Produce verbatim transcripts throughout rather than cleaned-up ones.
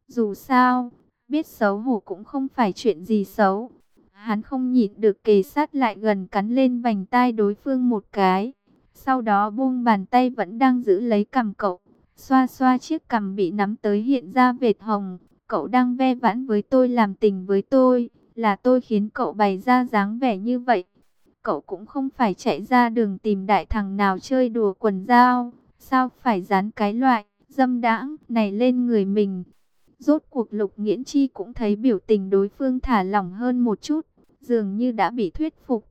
Dù sao, biết xấu hổ cũng không phải chuyện gì xấu. Hắn không nhịn được kề sát lại gần cắn lên vành tai đối phương một cái. Sau đó buông bàn tay vẫn đang giữ lấy cằm cậu. Xoa xoa chiếc cằm bị nắm tới hiện ra vệt hồng. Cậu đang ve vãn với tôi, làm tình với tôi. Là tôi khiến cậu bày ra dáng vẻ như vậy. Cậu cũng không phải chạy ra đường tìm đại thằng nào chơi đùa quần dao. Sao phải dán cái loại dâm đãng này lên người mình? Rốt cuộc Lục Nghiễn Chi cũng thấy biểu tình đối phương thả lỏng hơn một chút, dường như đã bị thuyết phục.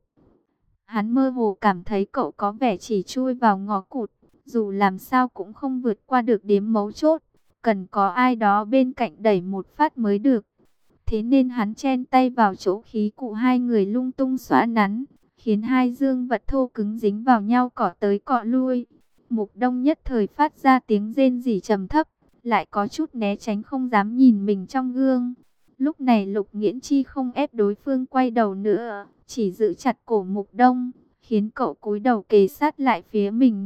Hắn mơ hồ cảm thấy cậu có vẻ chỉ chui vào ngõ cụt, dù làm sao cũng không vượt qua được điểm mấu chốt, cần có ai đó bên cạnh đẩy một phát mới được. Thế nên hắn chen tay vào chỗ khí cụ hai người lung tung xõa nắn, khiến hai dương vật thô cứng dính vào nhau cọ tới cọ lui. Mục Đông nhất thời phát ra tiếng rên rỉ trầm thấp, lại có chút né tránh không dám nhìn mình trong gương. Lúc này Lục Nghiễn Chi không ép đối phương quay đầu nữa, chỉ giữ chặt cổ Mục Đông, khiến cậu cúi đầu kề sát lại phía mình.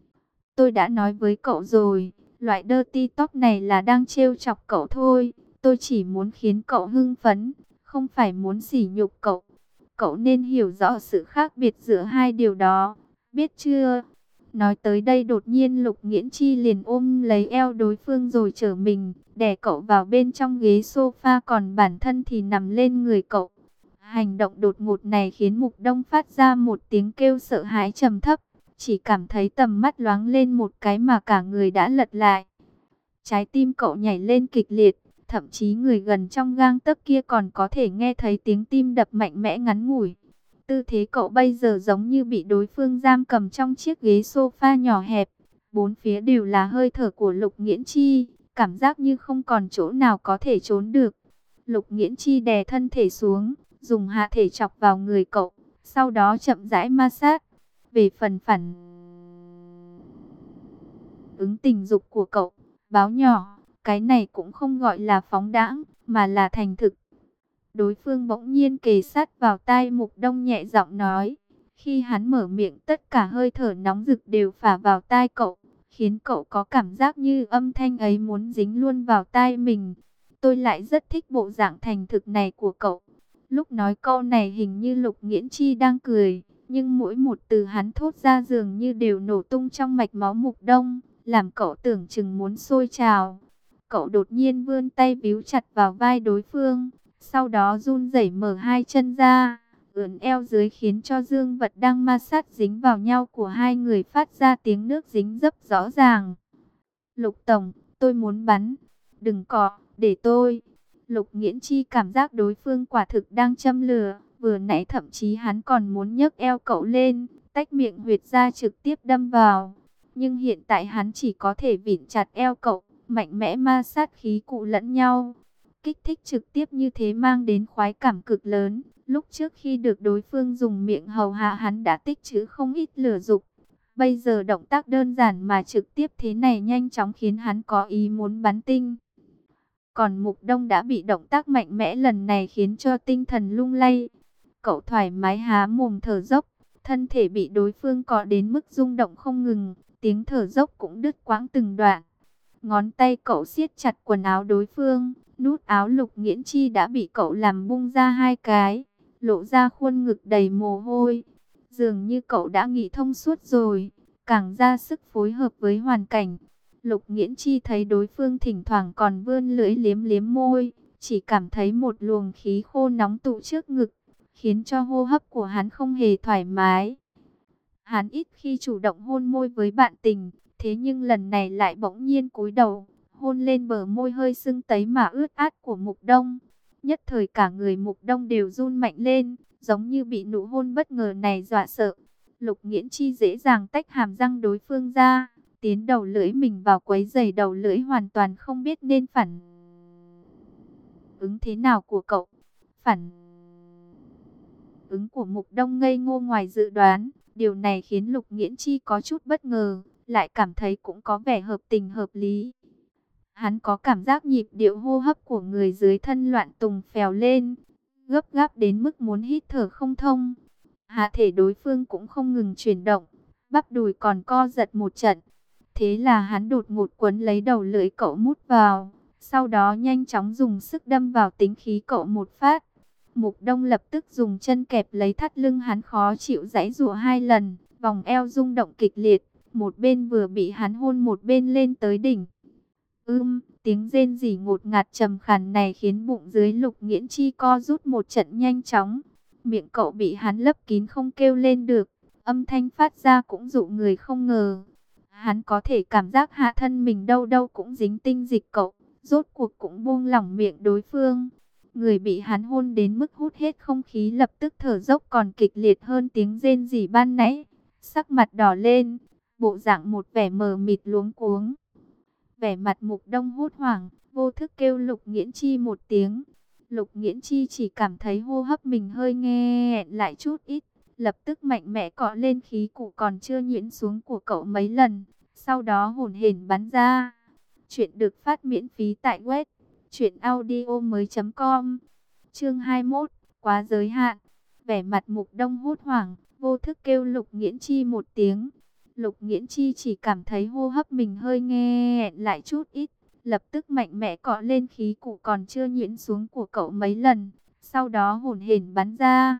Tôi đã nói với cậu rồi, loại dirty talk này là đang trêu chọc cậu thôi. Tôi chỉ muốn khiến cậu hưng phấn, không phải muốn sỉ nhục cậu. Cậu nên hiểu rõ sự khác biệt giữa hai điều đó, biết chưa? Nói tới đây đột nhiên Lục Nghiễn Chi liền ôm lấy eo đối phương rồi trở mình, đè cậu vào bên trong ghế sofa, còn bản thân thì nằm lên người cậu. Hành động đột ngột này khiến Mục Đông phát ra một tiếng kêu sợ hãi trầm thấp, chỉ cảm thấy tầm mắt loáng lên một cái mà cả người đã lật lại. Trái tim cậu nhảy lên kịch liệt, thậm chí người gần trong gang tấc kia còn có thể nghe thấy tiếng tim đập mạnh mẽ ngắn ngủi. Tư thế cậu bây giờ giống như bị đối phương giam cầm trong chiếc ghế sofa nhỏ hẹp. Bốn phía đều là hơi thở của Lục Nghiễn Chi, cảm giác như không còn chỗ nào có thể trốn được. Lục Nghiễn Chi đè thân thể xuống, dùng hạ thể chọc vào người cậu, sau đó chậm rãi ma sát. Về phần phản ứng tình dục của cậu, báo nhỏ, cái này cũng không gọi là phóng đãng, mà là thành thực. Đối phương bỗng nhiên kề sát vào tai Mục Đông nhẹ giọng nói. Khi hắn mở miệng, tất cả hơi thở nóng rực đều phả vào tai cậu, khiến cậu có cảm giác như âm thanh ấy muốn dính luôn vào tai mình. Tôi lại rất thích bộ dạng thành thực này của cậu. Lúc nói câu này hình như Lục Nghiễn Chi đang cười, nhưng mỗi một từ hắn thốt ra dường như đều nổ tung trong mạch máu Mục Đông, làm cậu tưởng chừng muốn sôi trào. Cậu đột nhiên vươn tay víu chặt vào vai đối phương, sau đó run rẩy mở hai chân ra, ưỡn eo dưới khiến cho dương vật đang ma sát dính vào nhau của hai người phát ra tiếng nước dính dấp rõ ràng. Lục Tổng, tôi muốn bắn. Đừng cọ, để tôi. Lục Nghiễn Chi cảm giác đối phương quả thực đang châm lửa. Vừa nãy thậm chí hắn còn muốn nhấc eo cậu lên, tách miệng huyệt ra trực tiếp đâm vào. Nhưng hiện tại hắn chỉ có thể vịn chặt eo cậu, mạnh mẽ ma sát khí cụ lẫn nhau. Kích thích trực tiếp như thế mang đến khoái cảm cực lớn. Lúc trước khi được đối phương dùng miệng hầu hạ hắn đã tích trữ không ít lửa dục. Bây giờ động tác đơn giản mà trực tiếp thế này nhanh chóng khiến hắn có ý muốn bắn tinh. Còn Mục Đông đã bị động tác mạnh mẽ lần này khiến cho tinh thần lung lay. Cậu thoải mái há mồm thở dốc, thân thể bị đối phương cọ đến mức rung động không ngừng, tiếng thở dốc cũng đứt quãng từng đoạn. Ngón tay cậu siết chặt quần áo đối phương, nút áo Lục Nghiễn Chi đã bị cậu làm bung ra hai cái, lộ ra khuôn ngực đầy mồ hôi. Dường như cậu đã nghĩ thông suốt rồi, càng ra sức phối hợp với hoàn cảnh. Lục Nghiễn Chi thấy đối phương thỉnh thoảng còn vươn lưỡi liếm liếm môi, chỉ cảm thấy một luồng khí khô nóng tụ trước ngực, khiến cho hô hấp của hắn không hề thoải mái. Hắn ít khi chủ động hôn môi với bạn tình, thế nhưng lần này lại bỗng nhiên cúi đầu, hôn lên bờ môi hơi sưng tấy mà ướt át của Mục Đông. Nhất thời cả người Mục Đông đều run mạnh lên, giống như bị nụ hôn bất ngờ này dọa sợ. Lục Nghiễn Chi dễ dàng tách hàm răng đối phương ra, tiến đầu lưỡi mình vào quấy rầy đầu lưỡi hoàn toàn không biết nên phản ứng thế nào của cậu. Phản ứng của Mục Đông ngây ngô ngoài dự đoán, điều này khiến Lục Nghiễn Chi có chút bất ngờ, lại cảm thấy cũng có vẻ hợp tình hợp lý. Hắn có cảm giác nhịp điệu hô hấp của người dưới thân loạn tùng phèo lên, gấp gáp đến mức muốn hít thở không thông. Hạ thể đối phương cũng không ngừng chuyển động, bắp đùi còn co giật một trận. Thế là hắn đột ngột quấn lấy đầu lưỡi cậu mút vào, Sau đó nhanh chóng dùng sức đâm vào tính khí cậu một phát. Mục Đông lập tức dùng chân kẹp lấy thắt lưng hắn, khó chịu giãy giụa hai lần, vòng eo rung động kịch liệt, một bên vừa bị hắn hôn một bên lên tới đỉnh. Ưm, tiếng rên rỉ ngột ngạt trầm khàn này khiến bụng dưới Lục Nghiễn Chi co rút một trận nhanh chóng. Miệng cậu bị hắn lấp kín không kêu lên được, âm thanh phát ra cũng dụ người không ngờ. Hắn có thể cảm giác hạ thân mình đâu đâu cũng dính tinh dịch, cậu rốt cuộc cũng buông lỏng miệng đối phương. Người bị hắn hôn đến mức hút hết không khí lập tức thở dốc còn kịch liệt hơn tiếng rên rỉ ban nãy. Sắc mặt đỏ lên, bộ dạng một vẻ mờ mịt luống cuống. Vẻ mặt Mục Đông hốt hoảng, vô thức kêu Lục Nghiễn Chi một tiếng. Lục Nghiễn Chi chỉ cảm thấy hô hấp mình hơi nghẹn lại chút ít, lập tức mạnh mẽ cọ lên khí cụ còn chưa nhuyễn xuống của cậu mấy lần, sau đó hổn hển bắn ra. Chuyện được phát miễn phí tại web truyện audio mới.com. Chương hai mươi mốt, quá giới hạn. Vẻ mặt Mục Đông hốt hoảng, vô thức kêu Lục Nghiễn Chi một tiếng. Lục Nghiễn Chi chỉ cảm thấy hô hấp mình hơi nghẹn lại chút ít, lập tức mạnh mẽ cọ lên khí cụ còn chưa nhuyễn xuống của cậu mấy lần, sau đó hổn hển bắn ra.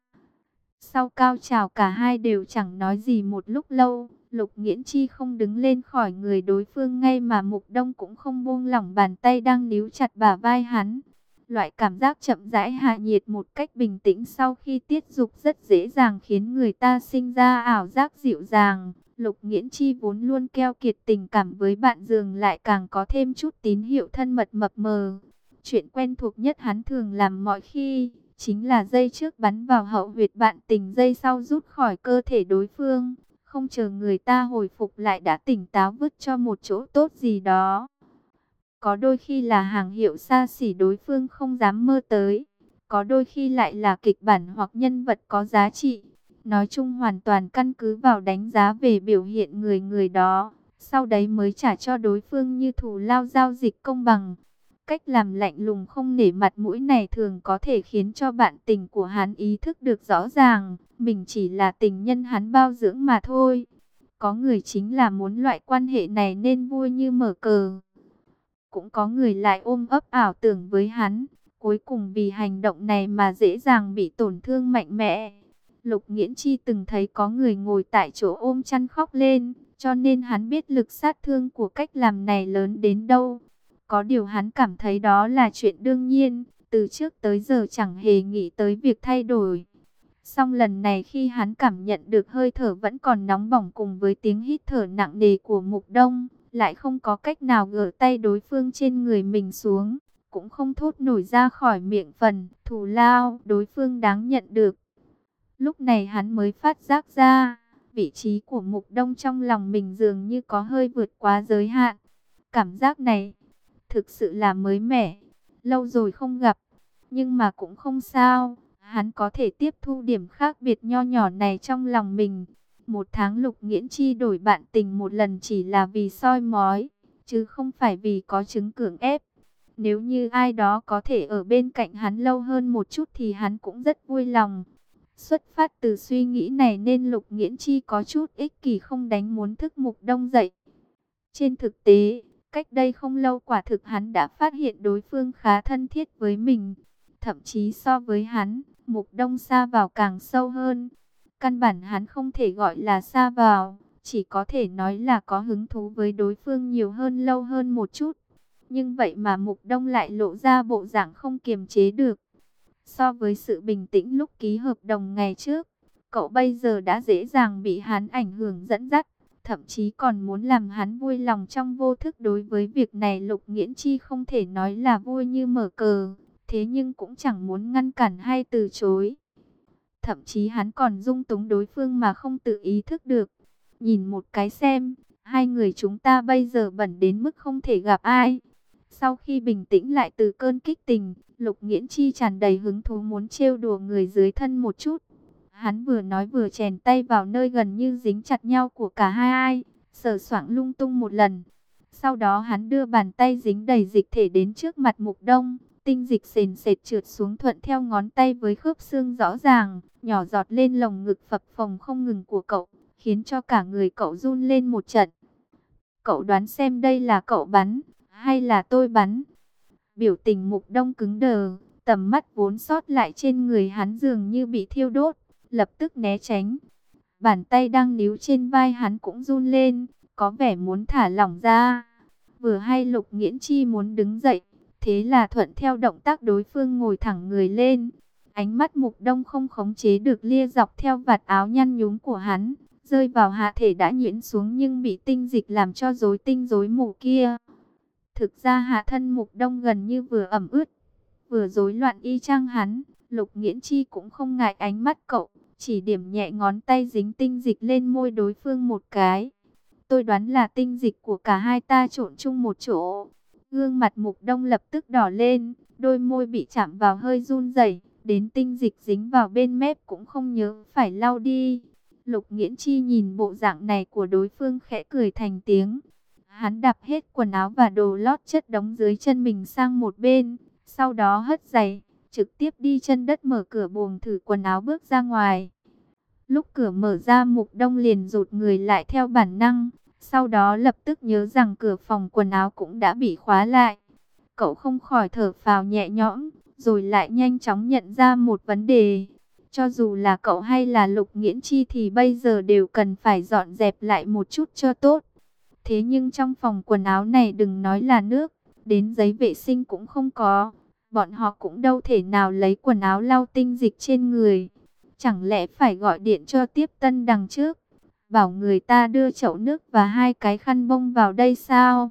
Sau cao trào cả hai đều chẳng nói gì một lúc lâu. Lục Nghiễn Chi không đứng lên khỏi người đối phương ngay mà Mục Đông cũng không buông lỏng bàn tay đang níu chặt bả vai hắn. Loại cảm giác chậm rãi hạ nhiệt một cách bình tĩnh sau khi tiết dục rất dễ dàng khiến người ta sinh ra ảo giác dịu dàng. Lục Nghiễn Chi vốn luôn keo kiệt tình cảm với bạn giường lại càng có thêm chút tín hiệu thân mật mập mờ. Chuyện quen thuộc nhất hắn thường làm mọi khi chính là dây trước bắn vào hậu huyệt bạn tình, dây sau rút khỏi cơ thể đối phương. Không chờ người ta hồi phục lại đã tỉnh táo vứt cho một chỗ tốt gì đó. Có đôi khi là hàng hiệu xa xỉ đối phương không dám mơ tới. Có đôi khi lại là kịch bản hoặc nhân vật có giá trị. Nói chung hoàn toàn căn cứ vào đánh giá về biểu hiện người người đó. Sau đấy mới trả cho đối phương như thù lao, giao dịch công bằng. Cách làm lạnh lùng không nể mặt mũi này thường có thể khiến cho bạn tình của hắn ý thức được rõ ràng, mình chỉ là tình nhân hắn bao dưỡng mà thôi. Có người chính là muốn loại quan hệ này nên vui như mở cờ. Cũng có người lại ôm ấp ảo tưởng với hắn, cuối cùng vì hành động này mà dễ dàng bị tổn thương mạnh mẽ. Lục Nghiễn Chi từng thấy có người ngồi tại chỗ ôm chăn khóc lên, cho nên hắn biết lực sát thương của cách làm này lớn đến đâu. Có điều hắn cảm thấy đó là chuyện đương nhiên, từ trước tới giờ chẳng hề nghĩ tới việc thay đổi. Song lần này khi hắn cảm nhận được hơi thở vẫn còn nóng bỏng cùng với tiếng hít thở nặng nề của Mục Đông, lại không có cách nào gỡ tay đối phương trên người mình xuống, cũng không thốt nổi ra khỏi miệng phần thù lao đối phương đáng nhận được. Lúc này hắn mới phát giác ra, vị trí của Mục Đông trong lòng mình dường như có hơi vượt quá giới hạn. Cảm giác này thực sự là mới mẻ, lâu rồi không gặp, nhưng mà cũng không sao, hắn có thể tiếp thu điểm khác biệt nho nhỏ này trong lòng mình. Một tháng Lục Nghiễn Chi đổi bạn tình một lần chỉ là vì soi mói, chứ không phải vì có chứng cưỡng ép. Nếu như ai đó có thể ở bên cạnh hắn lâu hơn một chút thì hắn cũng rất vui lòng. Xuất phát từ suy nghĩ này nên Lục Nghiễn Chi có chút ích kỷ không đánh muốn thức Mục Đông dậy. Trên thực tế, cách đây không lâu quả thực hắn đã phát hiện đối phương khá thân thiết với mình. Thậm chí so với hắn, Mục Đông sa vào càng sâu hơn. Căn bản hắn không thể gọi là sa vào, chỉ có thể nói là có hứng thú với đối phương nhiều hơn, lâu hơn một chút. Nhưng vậy mà Mục Đông lại lộ ra bộ dạng không kiềm chế được. So với sự bình tĩnh lúc ký hợp đồng ngày trước, cậu bây giờ đã dễ dàng bị hắn ảnh hưởng dẫn dắt. Thậm chí còn muốn làm hắn vui lòng trong vô thức. Đối với việc này Lục Nghiễn Chi không thể nói là vui như mở cờ, thế nhưng cũng chẳng muốn ngăn cản hay từ chối. Thậm chí hắn còn dung túng đối phương mà không tự ý thức được. Nhìn một cái xem, hai người chúng ta bây giờ bẩn đến mức không thể gặp ai. Sau khi bình tĩnh lại từ cơn kích tình, Lục Nghiễn Chi tràn đầy hứng thú muốn trêu đùa người dưới thân một chút. Hắn vừa nói vừa chèn tay vào nơi gần như dính chặt nhau của cả hai ai, sờ soạng lung tung một lần. Sau đó hắn đưa bàn tay dính đầy dịch thể đến trước mặt Mục Đông, tinh dịch sền sệt trượt xuống thuận theo ngón tay với khớp xương rõ ràng, nhỏ giọt lên lồng ngực phập phồng không ngừng của cậu, khiến cho cả người cậu run lên một trận. Cậu đoán xem đây là cậu bắn, hay là tôi bắn? Biểu tình Mục Đông cứng đờ, tầm mắt vốn sót lại trên người hắn dường như bị thiêu đốt, lập tức né tránh. Bàn tay đang níu trên vai hắn cũng run lên, có vẻ muốn thả lỏng ra. Vừa hay Lục Nghiễn Chi muốn đứng dậy, thế là thuận theo động tác đối phương ngồi thẳng người lên. Ánh mắt Mục Đông không khống chế được lia dọc theo vạt áo nhăn nhúm của hắn, rơi vào hạ thể đã nhuyễn xuống nhưng bị tinh dịch làm cho rối tinh rối mù kia. Thực ra hạ thân Mục Đông gần như vừa ẩm ướt, vừa rối loạn y chang hắn. Lục Nghiễn Chi cũng không ngại ánh mắt cậu, chỉ điểm nhẹ ngón tay dính tinh dịch lên môi đối phương một cái. Tôi đoán là tinh dịch của cả hai ta trộn chung một chỗ. Gương mặt Mục Đông lập tức đỏ lên, đôi môi bị chạm vào hơi run rẩy, đến tinh dịch dính vào bên mép cũng không nhớ phải lau đi. Lục Nghiễn Chi nhìn bộ dạng này của đối phương khẽ cười thành tiếng. Hắn đạp hết quần áo và đồ lót chất đống dưới chân mình sang một bên, sau đó hất giày, trực tiếp đi chân đất mở cửa buồng thử quần áo bước ra ngoài. Lúc cửa mở ra Mục Đông liền rụt người lại theo bản năng, sau đó lập tức nhớ rằng cửa phòng quần áo cũng đã bị khóa lại. Cậu không khỏi thở phào nhẹ nhõm, rồi lại nhanh chóng nhận ra một vấn đề. Cho dù là cậu hay là Lục Nghiễn Chi thì bây giờ đều cần phải dọn dẹp lại một chút cho tốt. Thế nhưng trong phòng quần áo này đừng nói là nước, đến giấy vệ sinh cũng không có. Bọn họ cũng đâu thể nào lấy quần áo lau tinh dịch trên người. Chẳng lẽ phải gọi điện cho tiếp tân đằng trước, bảo người ta đưa chậu nước và hai cái khăn bông vào đây sao?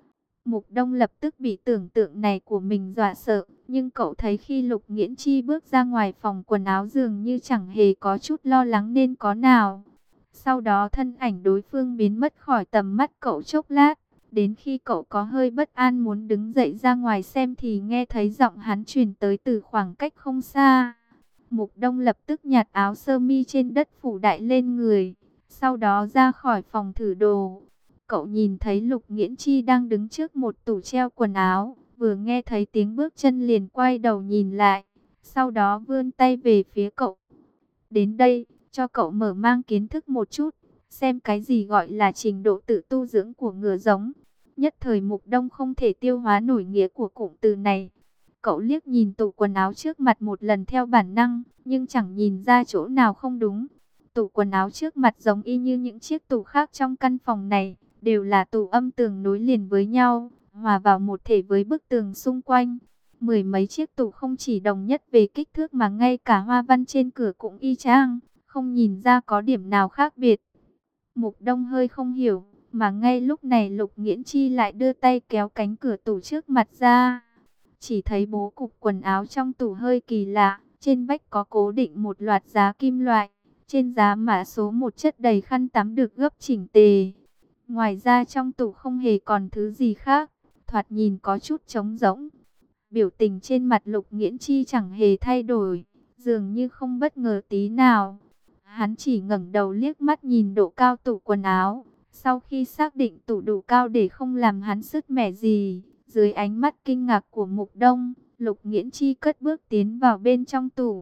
Mục Đông lập tức bị tưởng tượng này của mình dọa sợ. Nhưng cậu thấy khi Lục Nghiễn Chi bước ra ngoài phòng quần áo dường như chẳng hề có chút lo lắng nên có nào. Sau đó thân ảnh đối phương biến mất khỏi tầm mắt cậu chốc lát. Đến khi cậu có hơi bất an muốn đứng dậy ra ngoài xem thì nghe thấy giọng hắn truyền tới từ khoảng cách không xa. Mục Đông lập tức nhặt áo sơ mi trên đất phủ đại lên người, sau đó ra khỏi phòng thử đồ. Cậu nhìn thấy Lục Nghiễn Chi đang đứng trước một tủ treo quần áo, vừa nghe thấy tiếng bước chân liền quay đầu nhìn lại, sau đó vươn tay về phía cậu. Đến đây, cho cậu mở mang kiến thức một chút, xem cái gì gọi là trình độ tự tu dưỡng của ngựa giống. Nhất thời Mục Đông không thể tiêu hóa nổi nghĩa của cụm từ này. Cậu liếc nhìn tủ quần áo trước mặt một lần theo bản năng, nhưng chẳng nhìn ra chỗ nào không đúng. Tủ quần áo trước mặt giống y như những chiếc tủ khác trong căn phòng này, đều là tủ âm tường nối liền với nhau, hòa vào một thể với bức tường xung quanh. Mười mấy chiếc tủ không chỉ đồng nhất về kích thước mà ngay cả hoa văn trên cửa cũng y chang, không nhìn ra có điểm nào khác biệt. Mục Đông hơi không hiểu, mà ngay lúc này Lục Nghiễn Chi lại đưa tay kéo cánh cửa tủ trước mặt ra. Chỉ thấy bố cục quần áo trong tủ hơi kỳ lạ, trên vách có cố định một loạt giá kim loại, trên giá mã số một chất đầy khăn tắm được gấp chỉnh tề. Ngoài ra trong tủ không hề còn thứ gì khác, thoạt nhìn có chút trống rỗng. Biểu tình trên mặt Lục Nghiễn Chi chẳng hề thay đổi, dường như không bất ngờ tí nào. Hắn chỉ ngẩng đầu liếc mắt nhìn độ cao tủ quần áo, sau khi xác định tủ đủ cao để không làm hắn sứt mẻ gì. Dưới ánh mắt kinh ngạc của Mục Đông, Lục Nghiễn Chi cất bước tiến vào bên trong tủ.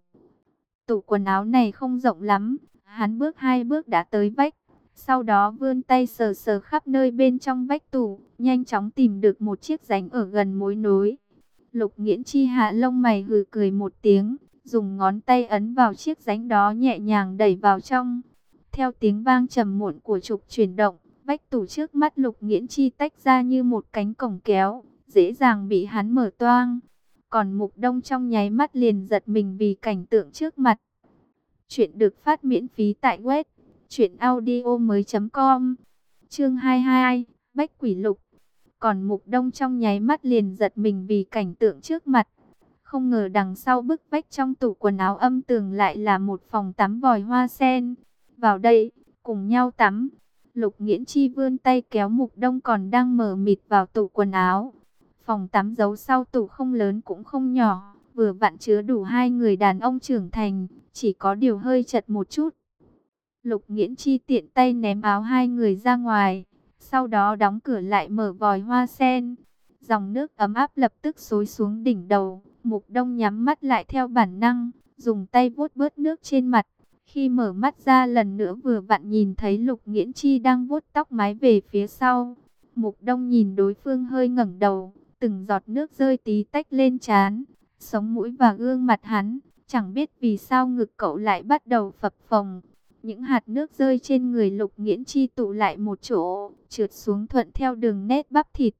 Tủ quần áo này không rộng lắm, hắn bước hai bước đã tới vách. Sau đó vươn tay sờ sờ khắp nơi bên trong vách tủ, nhanh chóng tìm được một chiếc rãnh ở gần mối nối. Lục Nghiễn Chi hạ lông mày hừ cười một tiếng, dùng ngón tay ấn vào chiếc rãnh đó nhẹ nhàng đẩy vào trong. Theo tiếng vang trầm muộn của trục chuyển động, vách tủ trước mắt Lục Nghiễn Chi tách ra như một cánh cổng kéo, dễ dàng bị hắn mở toang. Còn Mục Đông trong nháy mắt liền giật mình vì cảnh tượng trước mặt. Chuyện được phát miễn phí tại web truyện audio mới chấm com. Chương hai mươi hai, Bách Quỷ Lục. Còn Mục Đông trong nháy mắt liền giật mình vì cảnh tượng trước mặt. Không ngờ đằng sau bức vách trong tủ quần áo âm tường lại là một phòng tắm vòi hoa sen. Vào đây, cùng nhau tắm. Lục Nghiễn Chi vươn tay kéo Mục Đông còn đang mờ mịt vào tủ quần áo. Phòng tắm giấu sau tủ không lớn cũng không nhỏ, vừa vặn chứa đủ hai người đàn ông trưởng thành, chỉ có điều hơi chật một chút. Lục Nghiễn Chi tiện tay ném áo hai người ra ngoài, sau đó đóng cửa lại mở vòi hoa sen. Dòng nước ấm áp lập tức xối xuống đỉnh đầu, Mục Đông nhắm mắt lại theo bản năng, dùng tay vuốt bớt nước trên mặt. Khi mở mắt ra lần nữa vừa vặn nhìn thấy Lục Nghiễn Chi đang vuốt tóc mái về phía sau. Mục Đông nhìn đối phương hơi ngẩng đầu, từng giọt nước rơi tí tách lên trán, sống mũi và gương mặt hắn. Chẳng biết vì sao ngực cậu lại bắt đầu phập phồng. Những hạt nước rơi trên người Lục Nghiễn Chi tụ lại một chỗ, trượt xuống thuận theo đường nét bắp thịt.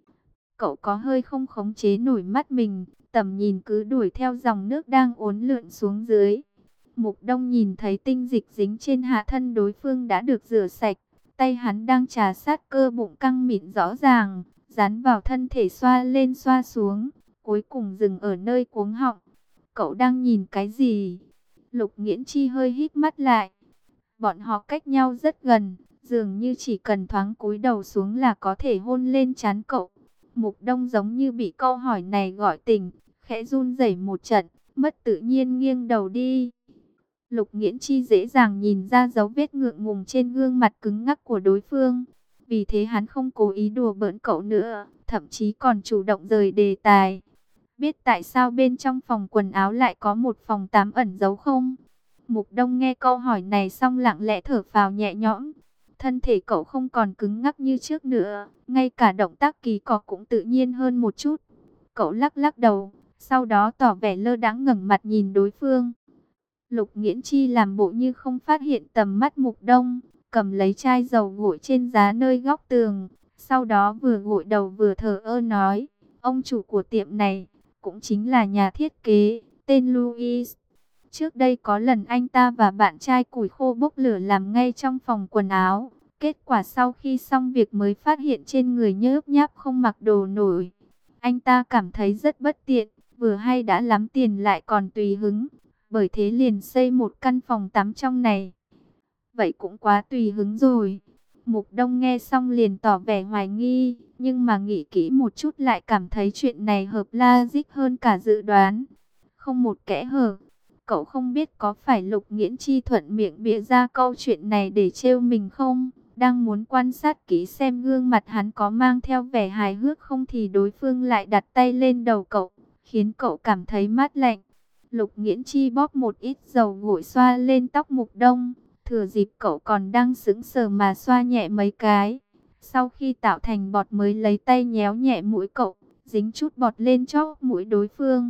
Cậu có hơi không khống chế nổi mắt mình, tầm nhìn cứ đuổi theo dòng nước đang uốn lượn xuống dưới. Mục Đông nhìn thấy tinh dịch dính trên hạ thân đối phương đã được rửa sạch, tay hắn đang trà sát cơ bụng căng mịn rõ ràng, dán vào thân thể xoa lên xoa xuống, cuối cùng dừng ở nơi cuống họng. Cậu đang nhìn cái gì? Lục Nghiễn Chi hơi híp mắt lại. Bọn họ cách nhau rất gần, dường như chỉ cần thoáng cúi đầu xuống là có thể hôn lên trán cậu. Mục Đông giống như bị câu hỏi này gọi tỉnh, khẽ run rẩy một trận, mất tự nhiên nghiêng đầu đi. Lục Nghiễn Chi dễ dàng nhìn ra dấu vết ngượng ngùng trên gương mặt cứng ngắc của đối phương. Vì thế hắn không cố ý đùa bỡn cậu nữa, thậm chí còn chủ động rời đề tài. Biết tại sao bên trong phòng quần áo lại có một phòng tắm ẩn giấu không? Mục Đông nghe câu hỏi này xong lặng lẽ thở phào nhẹ nhõm. Thân thể cậu không còn cứng ngắc như trước nữa, ngay cả động tác kỳ cọ cũng tự nhiên hơn một chút. Cậu lắc lắc đầu, sau đó tỏ vẻ lơ đãng ngẩng mặt nhìn đối phương. Lục Nghiễn Chi làm bộ như không phát hiện tầm mắt Mục Đông, cầm lấy chai dầu gội trên giá nơi góc tường, sau đó vừa gội đầu vừa thở ơ nói, ông chủ của tiệm này cũng chính là nhà thiết kế, tên Louis. Trước đây có lần anh ta và bạn trai củi khô bốc lửa làm ngay trong phòng quần áo. Kết quả sau khi xong việc mới phát hiện trên người nhớp nháp không mặc đồ nổi. Anh ta cảm thấy rất bất tiện, vừa hay đã lắm tiền lại còn tùy hứng. Bởi thế liền xây một căn phòng tắm trong này. Vậy cũng quá tùy hứng rồi. Mục Đông nghe xong liền tỏ vẻ hoài nghi, nhưng mà nghĩ kỹ một chút lại cảm thấy chuyện này hợp logic hơn cả dự đoán. Không một kẽ hở. Cậu không biết có phải Lục Nghiễn Chi thuận miệng bịa ra câu chuyện này để trêu mình không? Đang muốn quan sát kỹ xem gương mặt hắn có mang theo vẻ hài hước không thì đối phương lại đặt tay lên đầu cậu, khiến cậu cảm thấy mát lạnh. Lục Nghiễn Chi bóp một ít dầu gội xoa lên tóc Mục Đông, thừa dịp cậu còn đang sững sờ mà xoa nhẹ mấy cái. Sau khi tạo thành bọt mới lấy tay nhéo nhẹ mũi cậu, dính chút bọt lên chóp mũi đối phương.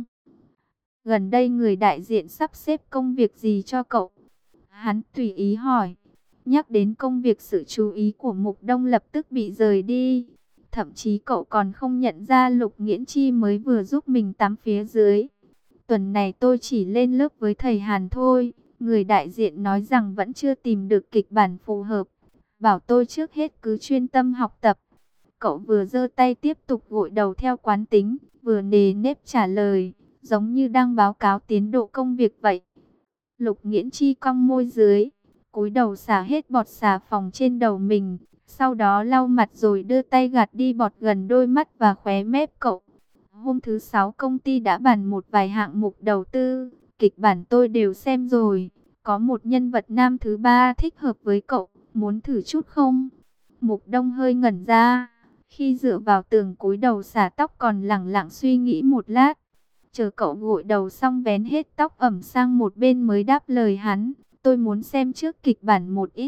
Gần đây người đại diện sắp xếp công việc gì cho cậu? Hắn tùy ý hỏi. Nhắc đến công việc, sự chú ý của Mục Đông lập tức bị rời đi. Thậm chí cậu còn không nhận ra Lục Nghiễn Chi mới vừa giúp mình tắm phía dưới. Tuần này tôi chỉ lên lớp với thầy Hàn thôi. Người đại diện nói rằng vẫn chưa tìm được kịch bản phù hợp. Bảo tôi trước hết cứ chuyên tâm học tập. Cậu vừa giơ tay tiếp tục gội đầu theo quán tính, vừa nề nếp trả lời, giống như đang báo cáo tiến độ công việc vậy. Lục Nghiễn Chi cong môi dưới, cúi đầu xả hết bọt xà phòng trên đầu mình, sau đó lau mặt rồi đưa tay gạt đi bọt gần đôi mắt và khóe mép cậu. Hôm thứ sáu công ty đã bàn một vài hạng mục đầu tư, kịch bản tôi đều xem rồi, có một nhân vật nam thứ ba thích hợp với cậu, muốn thử chút không? Mục Đông hơi ngẩn ra, khi dựa vào tường cúi đầu xả tóc còn lẳng lặng suy nghĩ một lát. Chờ cậu gội đầu xong vén hết tóc ẩm sang một bên mới đáp lời hắn, tôi muốn xem trước kịch bản một ít.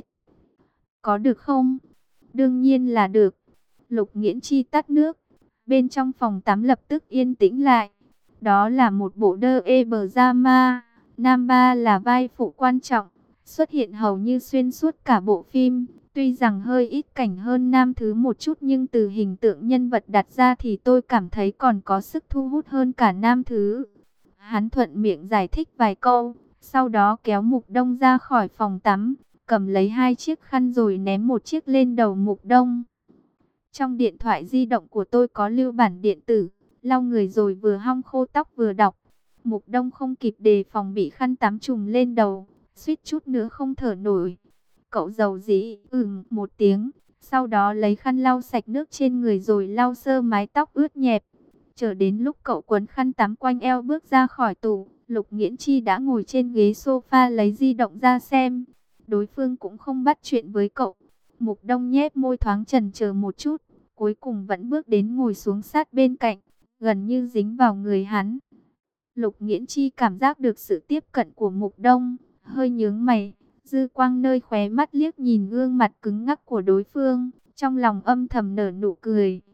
Có được không? Đương nhiên là được. Lục Nghiễn Chi tắt nước, bên trong phòng tắm lập tức yên tĩnh lại. Đó là một bộ đơ e bờ drama, nam ba là vai phụ quan trọng, xuất hiện hầu như xuyên suốt cả bộ phim. Tuy rằng hơi ít cảnh hơn nam thứ một chút nhưng từ hình tượng nhân vật đặt ra thì tôi cảm thấy còn có sức thu hút hơn cả nam thứ. Hắn thuận miệng giải thích vài câu, sau đó kéo Mục Đông ra khỏi phòng tắm, cầm lấy hai chiếc khăn rồi ném một chiếc lên đầu Mục Đông. Trong điện thoại di động của tôi có lưu bản điện tử, lau người rồi vừa hong khô tóc vừa đọc. Mục Đông không kịp đề phòng bị khăn tắm trùm lên đầu, suýt chút nữa không thở nổi. Cậu dầu dĩ ừm một tiếng, sau đó lấy khăn lau sạch nước trên người rồi lau sơ mái tóc ướt nhẹp. Chờ đến lúc cậu quấn khăn tắm quanh eo bước ra khỏi tủ, Lục Nghiễn Chi đã ngồi trên ghế sofa lấy di động ra xem. Đối phương cũng không bắt chuyện với cậu. Mục Đông nhếch môi thoáng chần chờ một chút, cuối cùng vẫn bước đến ngồi xuống sát bên cạnh, gần như dính vào người hắn. Lục Nghiễn Chi cảm giác được sự tiếp cận của Mục Đông, hơi nhướng mày. Dư quang nơi khóe mắt liếc nhìn gương mặt cứng ngắc của đối phương, trong lòng âm thầm nở nụ cười.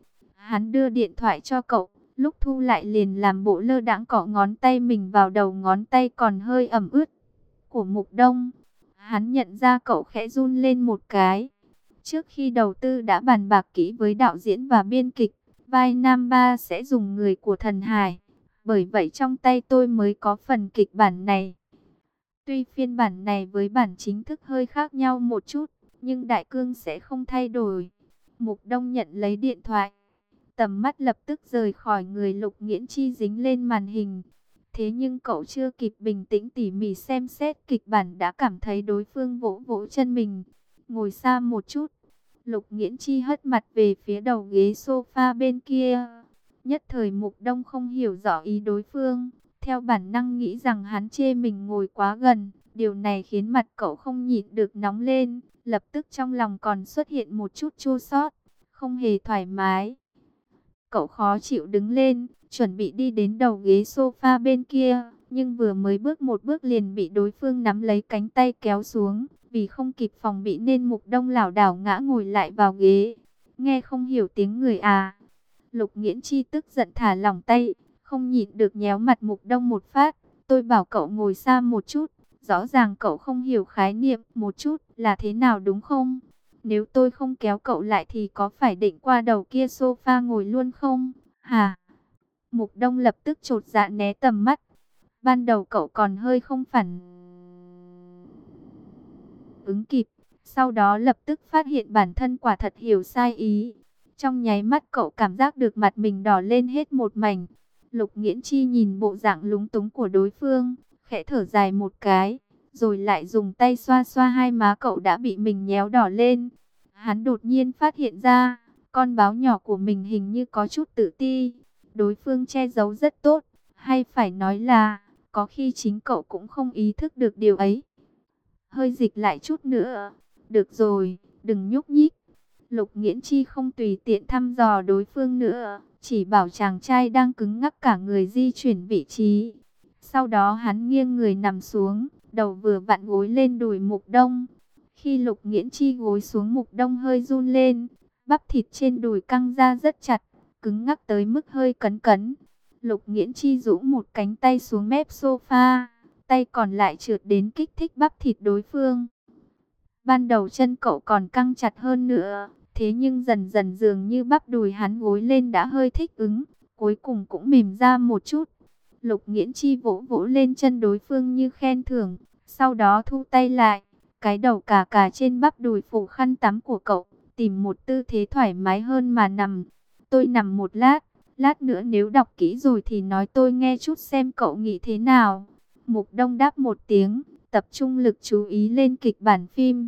Hắn đưa điện thoại cho cậu, lúc thu lại liền làm bộ lơ đãng cọ ngón tay mình vào đầu ngón tay còn hơi ẩm ướt của Mục Đông. Hắn nhận ra cậu khẽ run lên một cái. Trước khi đầu tư đã bàn bạc kỹ với đạo diễn và biên kịch, vai nam ba sẽ dùng người của Thần Hải. Bởi vậy trong tay tôi mới có phần kịch bản này. Tuy phiên bản này với bản chính thức hơi khác nhau một chút, nhưng đại cương sẽ không thay đổi. Mục Đông nhận lấy điện thoại. Tầm mắt lập tức rời khỏi người Lục Nghiễn Chi dính lên màn hình. Thế nhưng cậu chưa kịp bình tĩnh tỉ mỉ xem xét kịch bản đã cảm thấy đối phương vỗ vỗ chân mình. Ngồi xa một chút. Lục Nghiễn Chi hất mặt về phía đầu ghế sofa bên kia. Nhất thời Mục Đông không hiểu rõ ý đối phương. Theo bản năng nghĩ rằng hắn chê mình ngồi quá gần. Điều này khiến mặt cậu không nhịn được nóng lên. Lập tức trong lòng còn xuất hiện một chút chua xót, không hề thoải mái. Cậu khó chịu đứng lên, chuẩn bị đi đến đầu ghế sofa bên kia, nhưng vừa mới bước một bước liền bị đối phương nắm lấy cánh tay kéo xuống, vì không kịp phòng bị nên Mục Đông lảo đảo ngã ngồi lại vào ghế. Nghe không hiểu tiếng người à? Lục Nghiễn Chi tức giận thả lỏng tay, không nhịn được nhéo mặt Mục Đông một phát. Tôi bảo cậu ngồi xa một chút, rõ ràng cậu không hiểu khái niệm một chút là thế nào đúng không? Nếu tôi không kéo cậu lại thì có phải định qua đầu kia sofa ngồi luôn không? Hả? Mục Đông lập tức chột dạ né tầm mắt. Ban đầu cậu còn hơi không phản ứng kịp. Sau đó lập tức phát hiện bản thân quả thật hiểu sai ý. Trong nháy mắt cậu cảm giác được mặt mình đỏ lên hết một mảnh. Lục Nghiễn Chi nhìn bộ dạng lúng túng của đối phương, khẽ thở dài một cái, rồi lại dùng tay xoa xoa hai má cậu đã bị mình nhéo đỏ lên. Hắn đột nhiên phát hiện ra, con báo nhỏ của mình hình như có chút tự ti. Đối phương che giấu rất tốt, hay phải nói là, có khi chính cậu cũng không ý thức được điều ấy. Hơi dịch lại chút nữa. Được rồi, đừng nhúc nhích. Lục Nghiễn Chi không tùy tiện thăm dò đối phương nữa, chỉ bảo chàng trai đang cứng ngắc cả người di chuyển vị trí. Sau đó hắn nghiêng người nằm xuống, đầu vừa vặn gối lên đùi Mục Đông. Khi Lục Nghiễn Chi gối xuống, Mục Đông hơi run lên, bắp thịt trên đùi căng ra rất chặt, cứng ngắc tới mức hơi cấn cấn. Lục Nghiễn Chi rũ một cánh tay xuống mép sofa, tay còn lại trượt đến kích thích bắp thịt đối phương. Ban đầu chân cậu còn căng chặt hơn nữa, thế nhưng dần dần dường như bắp đùi hắn gối lên đã hơi thích ứng, cuối cùng cũng mềm ra một chút. Lục Nghiễn Chi vỗ vỗ lên chân đối phương như khen thưởng, sau đó thu tay lại, cái đầu cà cà trên bắp đùi phủ khăn tắm của cậu, tìm một tư thế thoải mái hơn mà nằm. Tôi nằm một lát, lát nữa nếu đọc kỹ rồi thì nói tôi nghe chút xem cậu nghĩ thế nào. Mục Đông đáp một tiếng, tập trung lực chú ý lên kịch bản phim.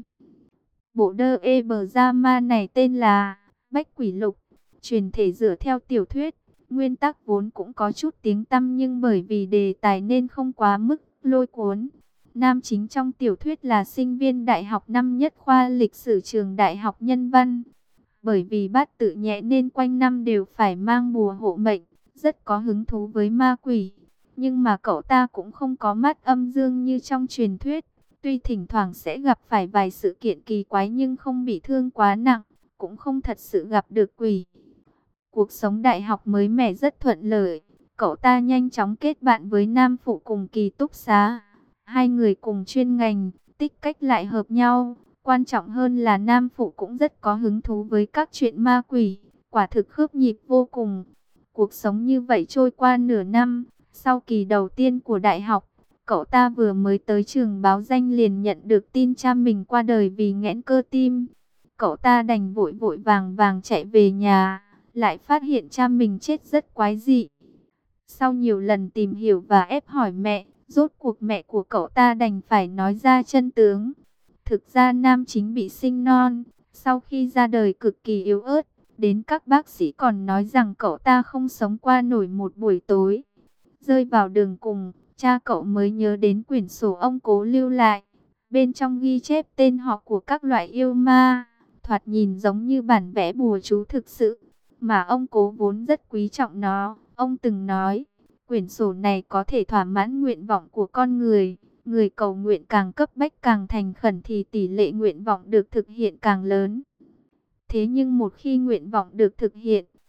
Bộ đơ e bờ drama này tên là Bách Quỷ Lục, truyền thể dựa theo tiểu thuyết. Nguyên tác vốn cũng có chút tiếng tăm nhưng bởi vì đề tài nên không quá mức lôi cuốn. Nam chính trong tiểu thuyết là sinh viên đại học năm nhất khoa lịch sử trường Đại học Nhân văn. Bởi vì bát tự nhẹ nên quanh năm đều phải mang bùa hộ mệnh, rất có hứng thú với ma quỷ. Nhưng mà cậu ta cũng không có mắt âm dương như trong truyền thuyết. Tuy thỉnh thoảng sẽ gặp phải vài sự kiện kỳ quái nhưng không bị thương quá nặng, cũng không thật sự gặp được quỷ. Cuộc sống đại học mới mẻ rất thuận lợi. Cậu ta nhanh chóng kết bạn với nam phụ cùng ký túc xá. Hai người cùng chuyên ngành, tích cách lại hợp nhau. Quan trọng hơn là nam phụ cũng rất có hứng thú với các chuyện ma quỷ. Quả thực khớp nhịp vô cùng. Cuộc sống như vậy trôi qua nửa năm. Sau kỳ đầu tiên của đại học, cậu ta vừa mới tới trường báo danh liền nhận được tin cha mình qua đời vì nghẽn cơ tim. Cậu ta đành vội vội vàng vàng chạy về nhà, lại phát hiện cha mình chết rất quái dị. Sau nhiều lần tìm hiểu và ép hỏi mẹ, rốt cuộc mẹ của cậu ta đành phải nói ra chân tướng. Thực ra nam chính bị sinh non, sau khi ra đời cực kỳ yếu ớt, đến các bác sĩ còn nói rằng cậu ta không sống qua nổi một buổi tối. Rơi vào đường cùng, cha cậu mới nhớ đến quyển sổ ông cố lưu lại. Bên trong ghi chép tên họ của các loại yêu ma, thoạt nhìn giống như bản vẽ bùa chú thực sự, mà ông cố vốn rất quý trọng nó. Ông từng nói, quyển sổ này có thể thỏa mãn nguyện vọng của con người. Người cầu nguyện càng cấp bách càng thành khẩn thì tỷ lệ nguyện vọng được thực hiện càng lớn. Thế nhưng một khi nguyện vọng được thực hiện,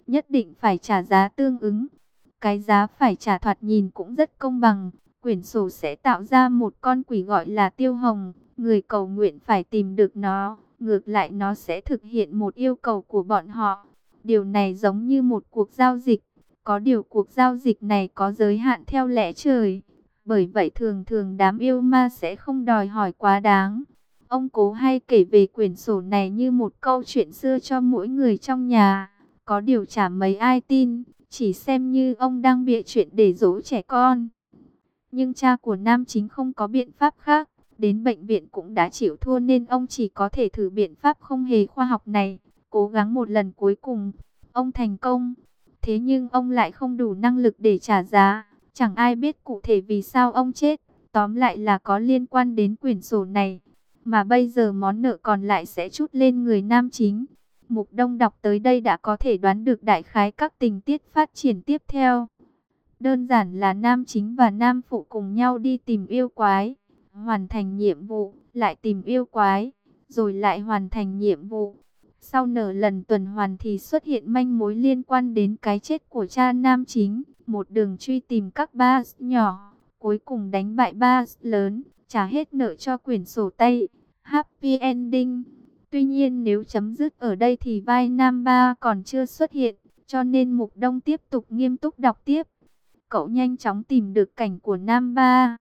nhất định phải trả giá tương ứng. Cái giá phải trả thoạt nhìn cũng rất công bằng. Quyển sổ sẽ tạo ra một con quỷ gọi là Tiêu Hồng. Người cầu nguyện phải tìm được nó. Ngược lại nó sẽ thực hiện một yêu cầu của bọn họ. Điều này giống như một cuộc giao dịch. Có điều cuộc giao dịch này có giới hạn theo lẽ trời. Bởi vậy thường thường đám yêu ma sẽ không đòi hỏi quá đáng. Ông Cố hay kể về quyển sổ này như một câu chuyện xưa cho mỗi người trong nhà. Có điều chả mấy ai tin, chỉ xem như ông đang bịa chuyện để dỗ trẻ con. Nhưng cha của nam chính không có biện pháp khác. Đến bệnh viện cũng đã chịu thua nên ông chỉ có thể thử biện pháp không hề khoa học này. Cố gắng một lần cuối cùng, ông thành công. Thế nhưng ông lại không đủ năng lực để trả giá. Chẳng ai biết cụ thể vì sao ông chết. Tóm lại là có liên quan đến quyển sổ này. Mà bây giờ món nợ còn lại sẽ trút lên người nam chính. Mục Đông đọc tới đây đã có thể đoán được đại khái các tình tiết phát triển tiếp theo. Đơn giản là nam chính và nam phụ cùng nhau đi tìm yêu quái. Hoàn thành nhiệm vụ, lại tìm yêu quái, rồi lại hoàn thành nhiệm vụ. Sau nửa lần tuần hoàn thì xuất hiện manh mối liên quan đến cái chết của cha nam chính. Một đường truy tìm các boss nhỏ, cuối cùng đánh bại boss lớn, trả hết nợ cho quyển sổ tay. Happy ending. Tuy nhiên nếu chấm dứt ở đây thì vai nam ba còn chưa xuất hiện, cho nên Mục Đông tiếp tục nghiêm túc đọc tiếp. Cậu nhanh chóng tìm được cảnh của nam ba.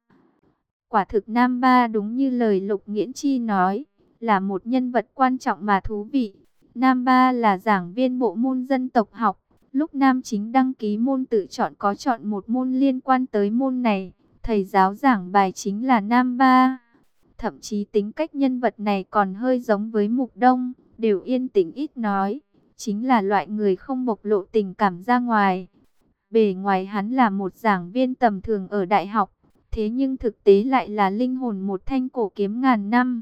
Quả thực nam ba đúng như lời Lục Nghiễn Chi nói, là một nhân vật quan trọng mà thú vị. Nam ba là giảng viên bộ môn dân tộc học. Lúc nam chính đăng ký môn tự chọn có chọn một môn liên quan tới môn này. Thầy giáo giảng bài chính là nam ba. Thậm chí tính cách nhân vật này còn hơi giống với Mục Đông, đều yên tĩnh ít nói. Chính là loại người không bộc lộ tình cảm ra ngoài. Bề ngoài hắn là một giảng viên tầm thường ở đại học. Thế nhưng thực tế lại là linh hồn một thanh cổ kiếm ngàn năm.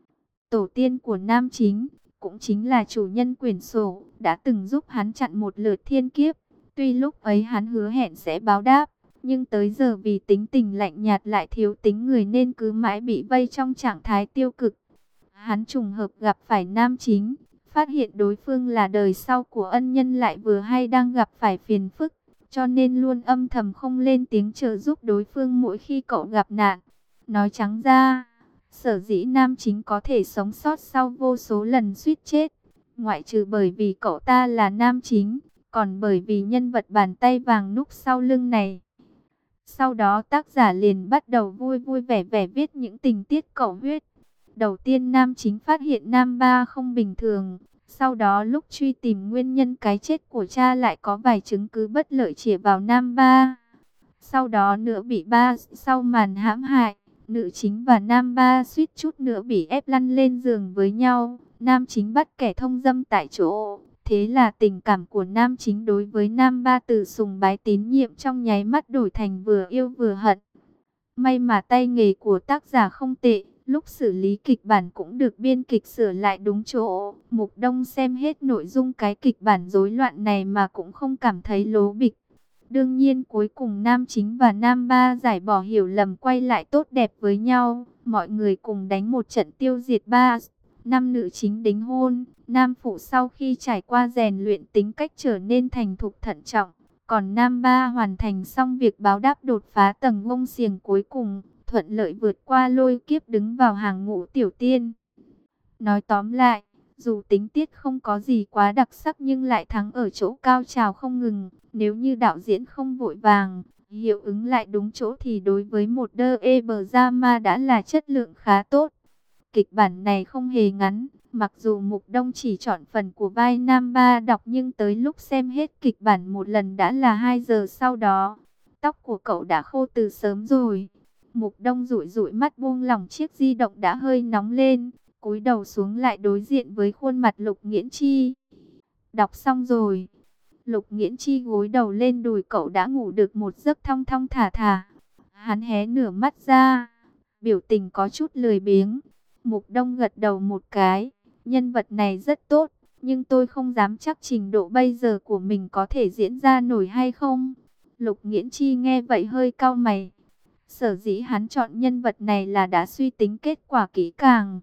Tổ tiên của nam chính, cũng chính là chủ nhân quyển sổ, đã từng giúp hắn chặn một lượt thiên kiếp. Tuy lúc ấy hắn hứa hẹn sẽ báo đáp, nhưng tới giờ vì tính tình lạnh nhạt lại thiếu tính người nên cứ mãi bị vây trong trạng thái tiêu cực. Hắn trùng hợp gặp phải nam chính, phát hiện đối phương là đời sau của ân nhân lại vừa hay đang gặp phải phiền phức. Cho nên luôn âm thầm không lên tiếng trợ giúp đối phương mỗi khi cậu gặp nạn. Nói trắng ra, sở dĩ nam chính có thể sống sót sau vô số lần suýt chết. Ngoại trừ bởi vì cậu ta là nam chính, còn bởi vì nhân vật bàn tay vàng núp sau lưng này. Sau đó tác giả liền bắt đầu vui vui vẻ vẻ viết những tình tiết cầu huyết. Đầu tiên nam chính phát hiện nam ba không bình thường. Sau đó lúc truy tìm nguyên nhân cái chết của cha lại có vài chứng cứ bất lợi chĩa vào nam ba. Sau đó nữa bị ba sau màn hãm hại. Nữ chính và nam ba suýt chút nữa bị ép lăn lên giường với nhau. Nam chính bắt kẻ thông dâm tại chỗ. Thế là tình cảm của nam chính đối với nam ba từ sùng bái tín nhiệm trong nháy mắt đổi thành vừa yêu vừa hận. May mà tay nghề của tác giả không tệ. Lúc xử lý kịch bản cũng được biên kịch sửa lại đúng chỗ. Mục Đông xem hết nội dung cái kịch bản rối loạn này mà cũng không cảm thấy lố bịch. Đương nhiên cuối cùng nam chính và nam ba giải bỏ hiểu lầm quay lại tốt đẹp với nhau. Mọi người cùng đánh một trận tiêu diệt ba. Năm nữ chính đính hôn. Nam phụ sau khi trải qua rèn luyện tính cách trở nên thành thục thận trọng. Còn nam ba hoàn thành xong việc báo đáp đột phá tầng gông xiềng cuối cùng. Thuận lợi vượt qua lôi kiếp đứng vào hàng ngũ tiểu tiên. Nói tóm lại, dù tính tiết không có gì quá đặc sắc nhưng lại thắng ở chỗ cao trào không ngừng. Nếu như đạo diễn không vội vàng, hiệu ứng lại đúng chỗ thì đối với một đơ e bờ drama đã là chất lượng khá tốt. Kịch bản này không hề ngắn, mặc dù Mục Đông chỉ chọn phần của vai nam ba đọc nhưng tới lúc xem hết kịch bản một lần đã là hai giờ sau đó. Tóc của cậu đã khô từ sớm rồi. Mục Đông dụi dụi mắt buông lỏng chiếc di động đã hơi nóng lên, cúi đầu xuống lại đối diện với khuôn mặt Lục Nghiễn Chi. Đọc xong rồi. Lục Nghiễn Chi gối đầu lên đùi cậu đã ngủ được một giấc thong thong thả thả. Hắn hé nửa mắt ra, biểu tình có chút lười biếng. Mục Đông gật đầu một cái, nhân vật này rất tốt, nhưng tôi không dám chắc trình độ bây giờ của mình có thể diễn ra nổi hay không. Lục Nghiễn Chi nghe vậy hơi cau mày. Sở dĩ hắn chọn nhân vật này là đã suy tính kết quả kỹ càng.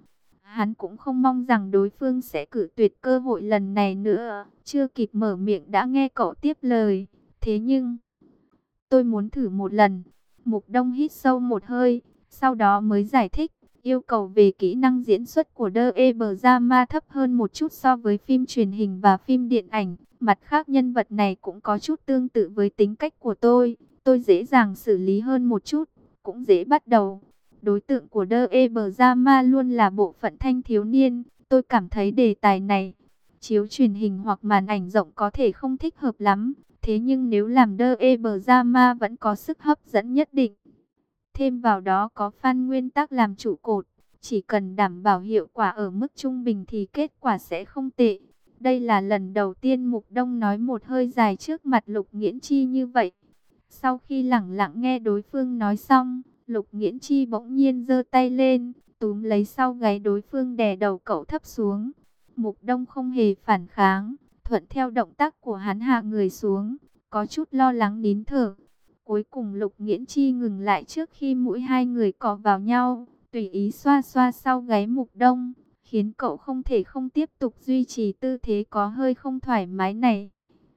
Hắn cũng không mong rằng đối phương sẽ cự tuyệt cơ hội lần này nữa. Chưa kịp mở miệng đã nghe cậu tiếp lời. Thế nhưng, tôi muốn thử một lần. Mục Đông hít sâu một hơi, sau đó mới giải thích. Yêu cầu về kỹ năng diễn xuất của Doraemon thấp hơn một chút so với phim truyền hình và phim điện ảnh. Mặt khác nhân vật này cũng có chút tương tự với tính cách của tôi. Tôi dễ dàng xử lý hơn một chút, cũng dễ bắt đầu. Đối tượng của Doraemon luôn là bộ phận thanh thiếu niên. Tôi cảm thấy đề tài này, chiếu truyền hình hoặc màn ảnh rộng có thể không thích hợp lắm. Thế nhưng nếu làm Doraemon vẫn có sức hấp dẫn nhất định. Thêm vào đó có fan nguyên tắc làm trụ cột. Chỉ cần đảm bảo hiệu quả ở mức trung bình thì kết quả sẽ không tệ. Đây là lần đầu tiên Mục Đông nói một hơi dài trước mặt Lục Nghiễn Chi như vậy. Sau khi lẳng lặng nghe đối phương nói xong, Lục Nghiễn Chi bỗng nhiên giơ tay lên, túm lấy sau gáy đối phương đè đầu cậu thấp xuống. Mục Đông không hề phản kháng, thuận theo động tác của hắn hạ người xuống, có chút lo lắng nín thở. Cuối cùng Lục Nghiễn Chi ngừng lại trước khi mũi hai người cọ vào nhau, tùy ý xoa xoa sau gáy Mục Đông, khiến cậu không thể không tiếp tục duy trì tư thế có hơi không thoải mái này.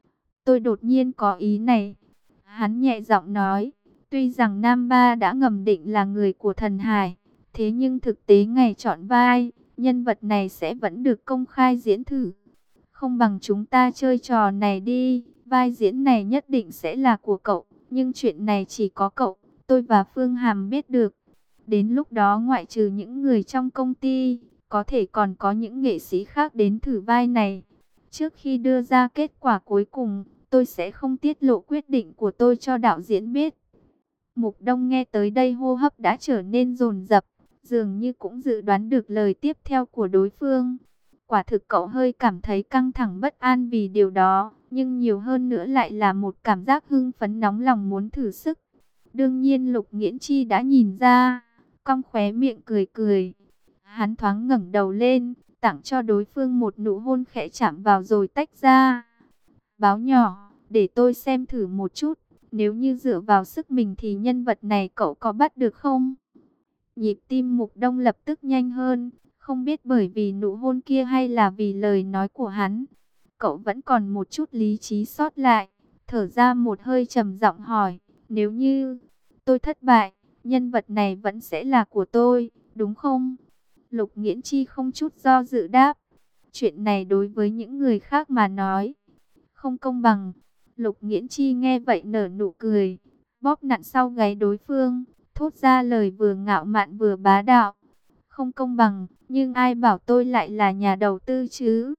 Tôi đột nhiên có ý này. Hắn nhẹ giọng nói, tuy rằng Nam Ba đã ngầm định là người của Thần Hải, thế nhưng thực tế ngày chọn vai, nhân vật này sẽ vẫn được công khai diễn thử. Không bằng chúng ta chơi trò này đi, vai diễn này nhất định sẽ là của cậu, nhưng chuyện này chỉ có cậu, tôi và Phương Hàm biết được. Đến lúc đó ngoại trừ những người trong công ty, có thể còn có những nghệ sĩ khác đến thử vai này. Trước khi đưa ra kết quả cuối cùng, tôi sẽ không tiết lộ quyết định của tôi cho đạo diễn biết. Mục Đông nghe tới đây hô hấp đã trở nên dồn dập, dường như cũng dự đoán được lời tiếp theo của đối phương. Quả thực cậu hơi cảm thấy căng thẳng bất an vì điều đó, nhưng nhiều hơn nữa lại là một cảm giác hưng phấn nóng lòng muốn thử sức. Đương nhiên Lục Nghiễn Chi đã nhìn ra, cong khóe miệng cười cười. Hắn thoáng ngẩng đầu lên, tặng cho đối phương một nụ hôn khẽ chạm vào rồi tách ra. Báo nhỏ, để tôi xem thử một chút, nếu như dựa vào sức mình thì nhân vật này cậu có bắt được không? Nhịp tim Mục Đông lập tức nhanh hơn, không biết bởi vì nụ hôn kia hay là vì lời nói của hắn. Cậu vẫn còn một chút lý trí sót lại, thở ra một hơi trầm giọng hỏi, nếu như tôi thất bại, nhân vật này vẫn sẽ là của tôi, đúng không? Lục Nghiễn Chi không chút do dự đáp, chuyện này đối với những người khác mà nói không công bằng. Lục Nghiễn Chi nghe vậy nở nụ cười, bóp nặn sau gáy đối phương, thốt ra lời vừa ngạo mạn vừa bá đạo. Không công bằng, nhưng ai bảo tôi lại là nhà đầu tư chứ?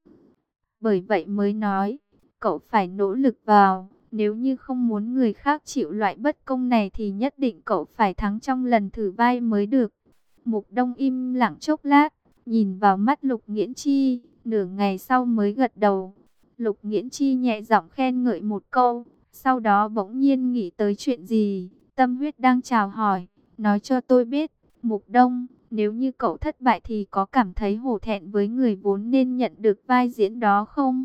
Bởi vậy mới nói, cậu phải nỗ lực vào, nếu như không muốn người khác chịu loại bất công này thì nhất định cậu phải thắng trong lần thử vai mới được. Mục Đông im lặng chốc lát, nhìn vào mắt Lục Nghiễn Chi, nửa ngày sau mới gật đầu. Lục Nghiễn Chi nhẹ giọng khen ngợi một câu, sau đó bỗng nhiên nghĩ tới chuyện gì, tâm huyết đang chào hỏi, nói cho tôi biết, Mục Đông, nếu như cậu thất bại thì có cảm thấy hổ thẹn với người vốn nên nhận được vai diễn đó không?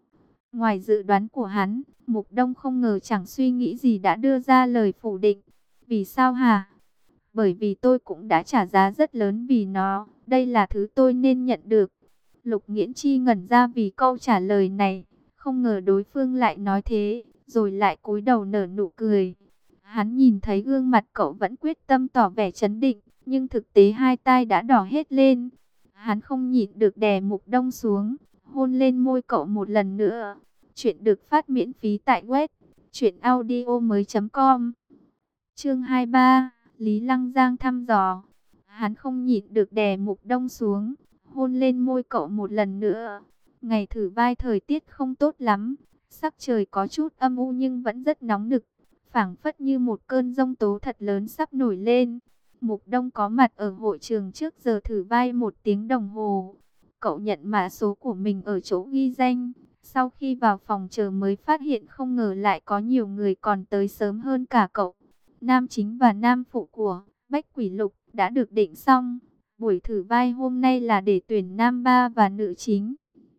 Ngoài dự đoán của hắn, Mục Đông không ngờ chẳng suy nghĩ gì đã đưa ra lời phủ định. Vì sao hả? Bởi vì tôi cũng đã trả giá rất lớn vì nó, đây là thứ tôi nên nhận được. Lục Nghiễn Chi ngẩn ra vì câu trả lời này, không ngờ đối phương lại nói thế, rồi lại cúi đầu nở nụ cười. Hắn nhìn thấy gương mặt cậu vẫn quyết tâm tỏ vẻ trấn định, nhưng thực tế hai tai đã đỏ hết lên. Hắn không nhịn được đè Mục Đông xuống, hôn lên môi cậu một lần nữa. Chuyện được phát miễn phí tại web truyện audio mới chấm com. Chương hai mươi ba, Lý Lăng Giang thăm dò. Hắn không nhịn được đè Mục Đông xuống, hôn lên môi cậu một lần nữa. Ngày thử vai thời tiết không tốt lắm, sắc trời có chút âm u nhưng vẫn rất nóng nực, phảng phất như một cơn giông tố thật lớn sắp nổi lên. Mục Đông có mặt ở hội trường trước giờ thử vai một tiếng đồng hồ. Cậu nhận mã số của mình ở chỗ ghi danh. Sau khi vào phòng chờ mới phát hiện không ngờ lại có nhiều người còn tới sớm hơn cả cậu. Nam chính và nam phụ của Bách Quỷ Lục đã được định xong. Buổi thử vai hôm nay là để tuyển nam ba và nữ chính.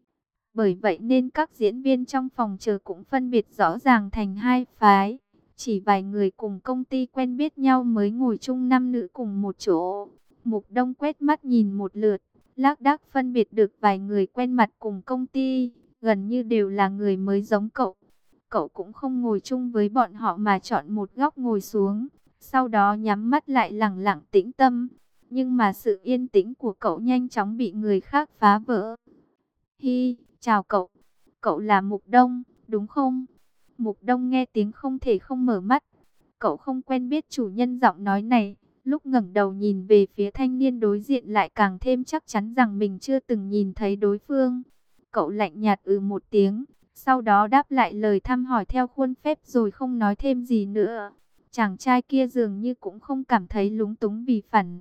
Bởi vậy nên các diễn viên trong phòng chờ cũng phân biệt rõ ràng thành hai phái. Chỉ vài người cùng công ty quen biết nhau mới ngồi chung nam nữ cùng một chỗ. Mục Đông quét mắt nhìn một lượt, lác đác phân biệt được vài người quen mặt cùng công ty, gần như đều là người mới giống cậu. Cậu cũng không ngồi chung với bọn họ mà chọn một góc ngồi xuống, sau đó nhắm mắt lại lẳng lặng tĩnh tâm. Nhưng mà sự yên tĩnh của cậu nhanh chóng bị người khác phá vỡ. Hi, chào cậu. Cậu là Mục Đông, đúng không? Mục Đông nghe tiếng không thể không mở mắt. Cậu không quen biết chủ nhân giọng nói này. Lúc ngẩng đầu nhìn về phía thanh niên đối diện lại càng thêm chắc chắn rằng mình chưa từng nhìn thấy đối phương. Cậu lạnh nhạt ừ một tiếng, sau đó đáp lại lời thăm hỏi theo khuôn phép rồi không nói thêm gì nữa. Chàng trai kia dường như cũng không cảm thấy lúng túng vì phản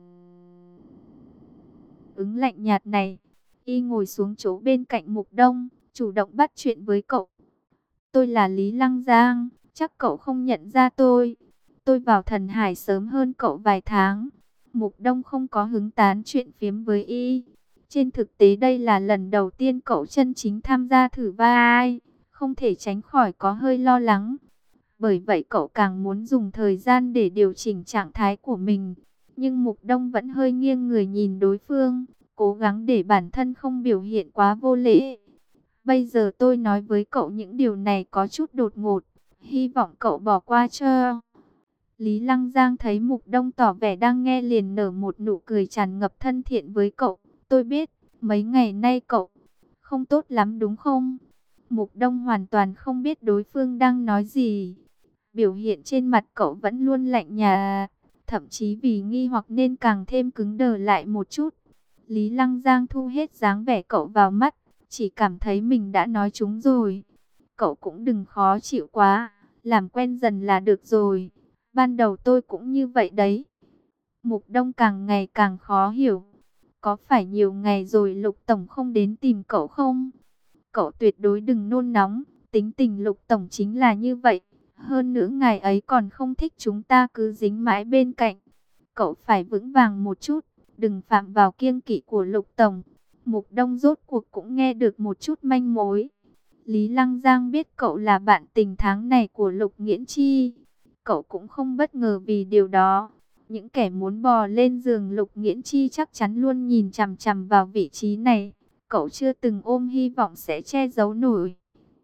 ứng lạnh nhạt này. Y ngồi xuống chỗ bên cạnh Mục Đông, chủ động bắt chuyện với cậu. Tôi là Lý Lăng Giang, chắc cậu không nhận ra tôi. Tôi vào Thần Hải sớm hơn cậu vài tháng. Mục Đông không có hứng tán chuyện phiếm với Y. Trên thực tế đây là lần đầu tiên cậu chân chính tham gia thử vai, không thể tránh khỏi có hơi lo lắng. Bởi vậy cậu càng muốn dùng thời gian để điều chỉnh trạng thái của mình. Nhưng Mục Đông vẫn hơi nghiêng người nhìn đối phương, cố gắng để bản thân không biểu hiện quá vô lễ. Bây giờ tôi nói với cậu những điều này có chút đột ngột, hy vọng cậu bỏ qua cho. Lý Lăng Giang thấy Mục Đông tỏ vẻ đang nghe liền nở một nụ cười tràn ngập thân thiện với cậu. Tôi biết, mấy ngày nay cậu không tốt lắm đúng không? Mục Đông hoàn toàn không biết đối phương đang nói gì. Biểu hiện trên mặt cậu vẫn luôn lạnh nhạt, thậm chí vì nghi hoặc nên càng thêm cứng đờ lại một chút. Lý Lăng Giang thu hết dáng vẻ cậu vào mắt, chỉ cảm thấy mình đã nói trúng rồi. Cậu cũng đừng khó chịu quá, làm quen dần là được rồi. Ban đầu tôi cũng như vậy đấy. Mục Đông càng ngày càng khó hiểu. Có phải nhiều ngày rồi Lục Tổng không đến tìm cậu không? Cậu tuyệt đối đừng nôn nóng, tính tình Lục Tổng chính là như vậy. Hơn nữa ngày ấy còn không thích chúng ta cứ dính mãi bên cạnh. Cậu phải vững vàng một chút, đừng phạm vào kiêng kỵ của Lục Tổng. Mục Đông rốt cuộc cũng nghe được một chút manh mối. Lý Lăng Giang biết cậu là bạn tình tháng này của Lục Nghiễn Chi. Cậu cũng không bất ngờ vì điều đó. Những kẻ muốn bò lên giường Lục Nghiễn Chi chắc chắn luôn nhìn chằm chằm vào vị trí này. Cậu chưa từng ôm hy vọng sẽ che giấu nổi.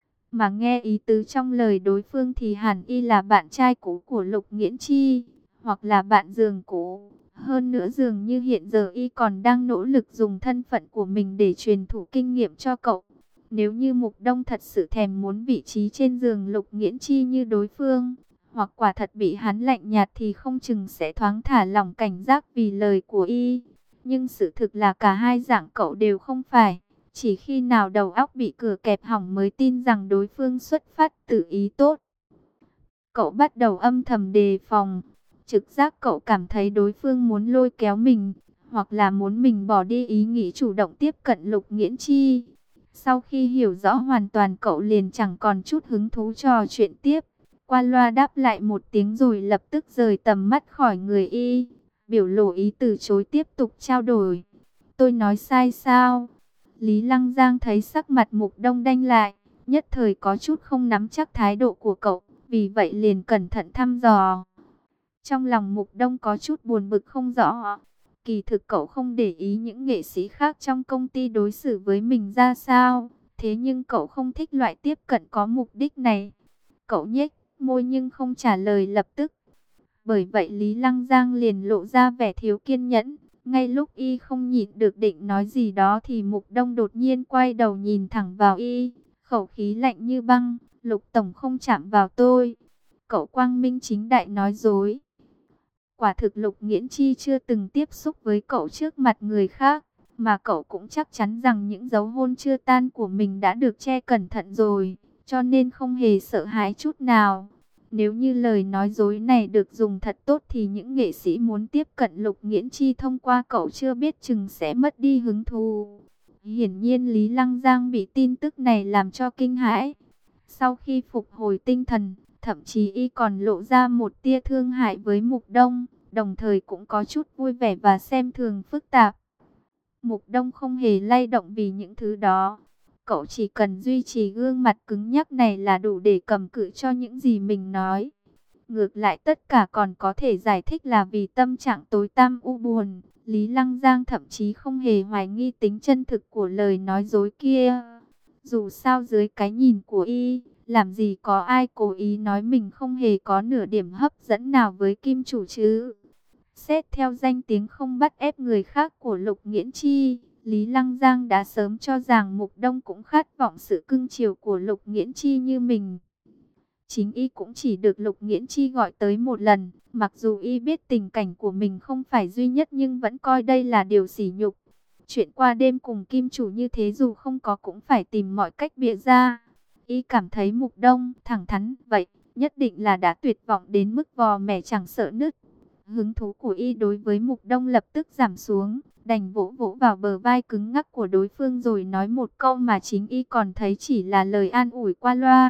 Mà nghe ý tứ trong lời đối phương thì hẳn y là bạn trai cũ của Lục Nghiễn Chi, hoặc là bạn giường cũ. Hơn nữa dường như hiện giờ y còn đang nỗ lực dùng thân phận của mình để truyền thụ kinh nghiệm cho cậu. Nếu như Mục Đông thật sự thèm muốn vị trí trên giường Lục Nghiễn Chi như đối phương, hoặc quả thật bị hắn lạnh nhạt thì không chừng sẽ thoáng thả lỏng cảnh giác vì lời của y. Nhưng sự thực là cả hai dạng cậu đều không phải. Chỉ khi nào đầu óc bị cửa kẹp hỏng mới tin rằng đối phương xuất phát từ ý tốt. Cậu bắt đầu âm thầm đề phòng. Trực giác cậu cảm thấy đối phương muốn lôi kéo mình, hoặc là muốn mình bỏ đi ý nghĩ chủ động tiếp cận Lục Nghiễn Chi. Sau khi hiểu rõ hoàn toàn cậu liền chẳng còn chút hứng thú trò chuyện tiếp. Qua loa đáp lại một tiếng rồi lập tức rời tầm mắt khỏi người y, biểu lộ ý từ chối tiếp tục trao đổi. Tôi nói sai sao? Lý Lăng Giang thấy sắc mặt Mục Đông đanh lại, nhất thời có chút không nắm chắc thái độ của cậu, vì vậy liền cẩn thận thăm dò. Trong lòng Mục Đông có chút buồn bực không rõ. Kỳ thực cậu không để ý những nghệ sĩ khác trong công ty đối xử với mình ra sao, thế nhưng cậu không thích loại tiếp cận có mục đích này. Cậu nhếch môi nhưng không trả lời lập tức. Bởi vậy Lý Lăng Giang liền lộ ra vẻ thiếu kiên nhẫn. Ngay lúc y không nhịn được định nói gì đó thì Mục Đông đột nhiên quay đầu nhìn thẳng vào y, khẩu khí lạnh như băng. Lục Tổng không chạm vào tôi. Cậu quang minh chính đại nói dối. Quả thực Lục Nghiễn Chi chưa từng tiếp xúc với cậu trước mặt người khác, mà cậu cũng chắc chắn rằng những dấu hôn chưa tan của mình đã được che cẩn thận rồi, cho nên không hề sợ hãi chút nào. Nếu như lời nói dối này được dùng thật tốt thì những nghệ sĩ muốn tiếp cận Lục Nghiễn Chi thông qua cậu chưa biết chừng sẽ mất đi hứng thú. Hiển nhiên Lý Lăng Giang bị tin tức này làm cho kinh hãi. Sau khi phục hồi tinh thần, thậm chí y còn lộ ra một tia thương hại với Mục Đông, đồng thời cũng có chút vui vẻ và xem thường phức tạp. Mục Đông không hề lay động vì những thứ đó. Cậu chỉ cần duy trì gương mặt cứng nhắc này là đủ để cầm cự cho những gì mình nói. Ngược lại tất cả còn có thể giải thích là vì tâm trạng tối tăm u buồn. Lý Lăng Giang thậm chí không hề hoài nghi tính chân thực của lời nói dối kia. Dù sao dưới cái nhìn của y, làm gì có ai cố ý nói mình không hề có nửa điểm hấp dẫn nào với Kim Chủ chứ. Xét theo danh tiếng không bắt ép người khác của Lục Nghiễn Chi, Lý Lăng Giang đã sớm cho rằng Mục Đông cũng khát vọng sự cưng chiều của Lục Nghiễn Chi như mình. Chính y cũng chỉ được Lục Nghiễn Chi gọi tới một lần, mặc dù y biết tình cảnh của mình không phải duy nhất nhưng vẫn coi đây là điều sỉ nhục. Chuyện qua đêm cùng Kim Chủ như thế dù không có cũng phải tìm mọi cách bịa ra. Y cảm thấy Mục Đông thẳng thắn vậy, nhất định là đã tuyệt vọng đến mức vò mẻ chẳng sợ nứt. Hứng thú của y đối với Mục Đông lập tức giảm xuống, đành vỗ vỗ vào bờ vai cứng ngắc của đối phương rồi nói một câu mà chính y còn thấy chỉ là lời an ủi qua loa.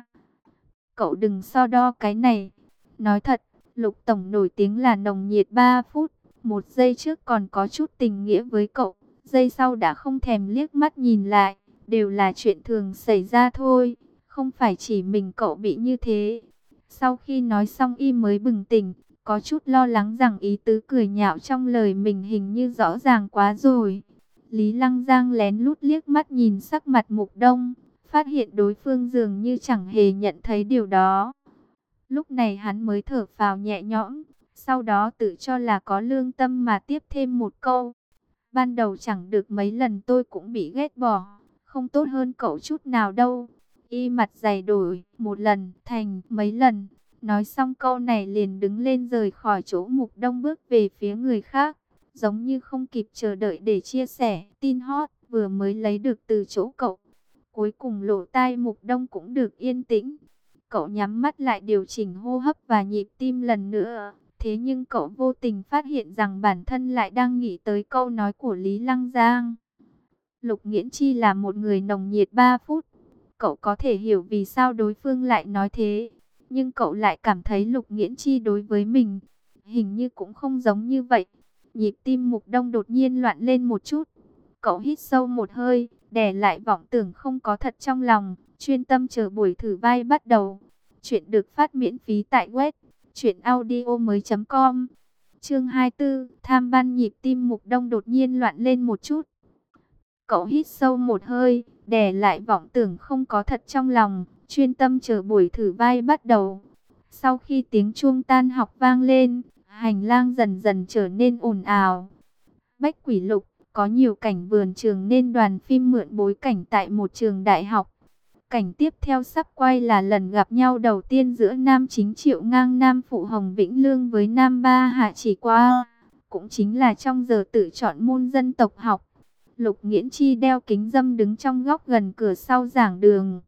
Cậu đừng so đo cái này. Nói thật, Lục Tổng nổi tiếng là nồng nhiệt ba phút, một giây trước còn có chút tình nghĩa với cậu, giây sau đã không thèm liếc mắt nhìn lại, đều là chuyện thường xảy ra thôi, không phải chỉ mình cậu bị như thế. Sau khi nói xong y mới bừng tỉnh, có chút lo lắng rằng ý tứ cười nhạo trong lời mình hình như rõ ràng quá rồi. Lý Lăng Giang lén lút liếc mắt nhìn sắc mặt Mục Đông, phát hiện đối phương dường như chẳng hề nhận thấy điều đó. Lúc này hắn mới thở phào nhẹ nhõm, sau đó tự cho là có lương tâm mà tiếp thêm một câu. Ban đầu chẳng được mấy lần tôi cũng bị ghét bỏ, không tốt hơn cậu chút nào đâu. Y mặt dày đổi, một lần, thành, mấy lần. Nói xong câu này liền đứng lên rời khỏi chỗ Mục Đông bước về phía người khác, giống như không kịp chờ đợi để chia sẻ tin hot vừa mới lấy được từ chỗ cậu. Cuối cùng lỗ tai Mục Đông cũng được yên tĩnh. Cậu nhắm mắt lại điều chỉnh hô hấp và nhịp tim lần nữa. Thế nhưng cậu vô tình phát hiện rằng bản thân lại đang nghĩ tới câu nói của Lý Lăng Giang. Lục Nghiễn Chi là một người nồng nhiệt ba phút. Cậu có thể hiểu vì sao đối phương lại nói thế. Nhưng cậu lại cảm thấy Lục Nghiễn Chi đối với mình hình như cũng không giống như vậy. Nhịp tim Mục Đông đột nhiên loạn lên một chút. Cậu hít sâu một hơi, đè lại vọng tưởng không có thật trong lòng, chuyên tâm chờ buổi thử vai bắt đầu. Chuyện được phát miễn phí tại web truyện audio mới chấm com. Chương hai mươi tư, tham ban. Nhịp tim Mục Đông đột nhiên loạn lên một chút. Cậu hít sâu một hơi, đè lại vọng tưởng không có thật trong lòng, chuyên tâm chờ buổi thử vai bắt đầu. Sau khi tiếng chuông tan học vang lên, hành lang dần dần trở nên ồn ào. Bách Quỷ Lục có nhiều cảnh vườn trường nên đoàn phim mượn bối cảnh tại một trường đại học. Cảnh tiếp theo sắp quay là lần gặp nhau đầu tiên giữa nam chính Triệu Ngang Nam Phụ Hồng Vĩnh Lương với nam ba Hạ Chỉ Qua. Cũng chính là trong giờ tự chọn môn dân tộc học. Lục Nghiễn Chi đeo kính râm đứng trong góc gần cửa sau giảng đường.